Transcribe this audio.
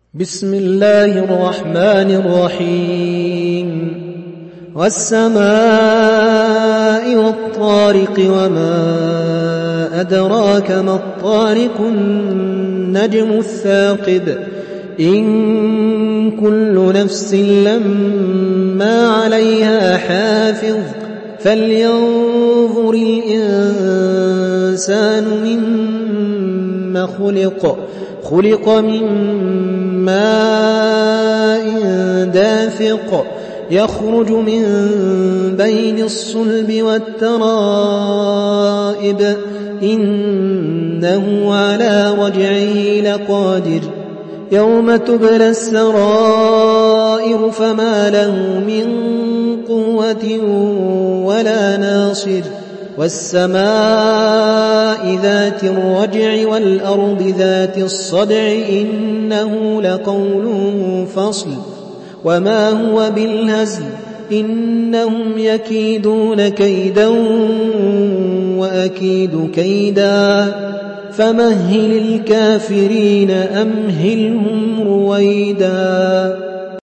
بسم الله الرحمن الرحيم والسماء والطارق وما أدراك ما الطارق النجم الثاقب إن كل نفس لما عليها حافظ فلينظر الإنسان مما خلق من ماء دافق يخرج من بين الصلب والترائب إنه على رجعه لقادر يوم تبلى السرائر فما له من قوة ولا ناصر والسماء ذات الرجع والأرض ذات الصدع إنه لقول فصل وما هو بالهزل إنهم يكيدون كيدا وأكيد كيدا فمهل الكافرين أمهلهم رويدا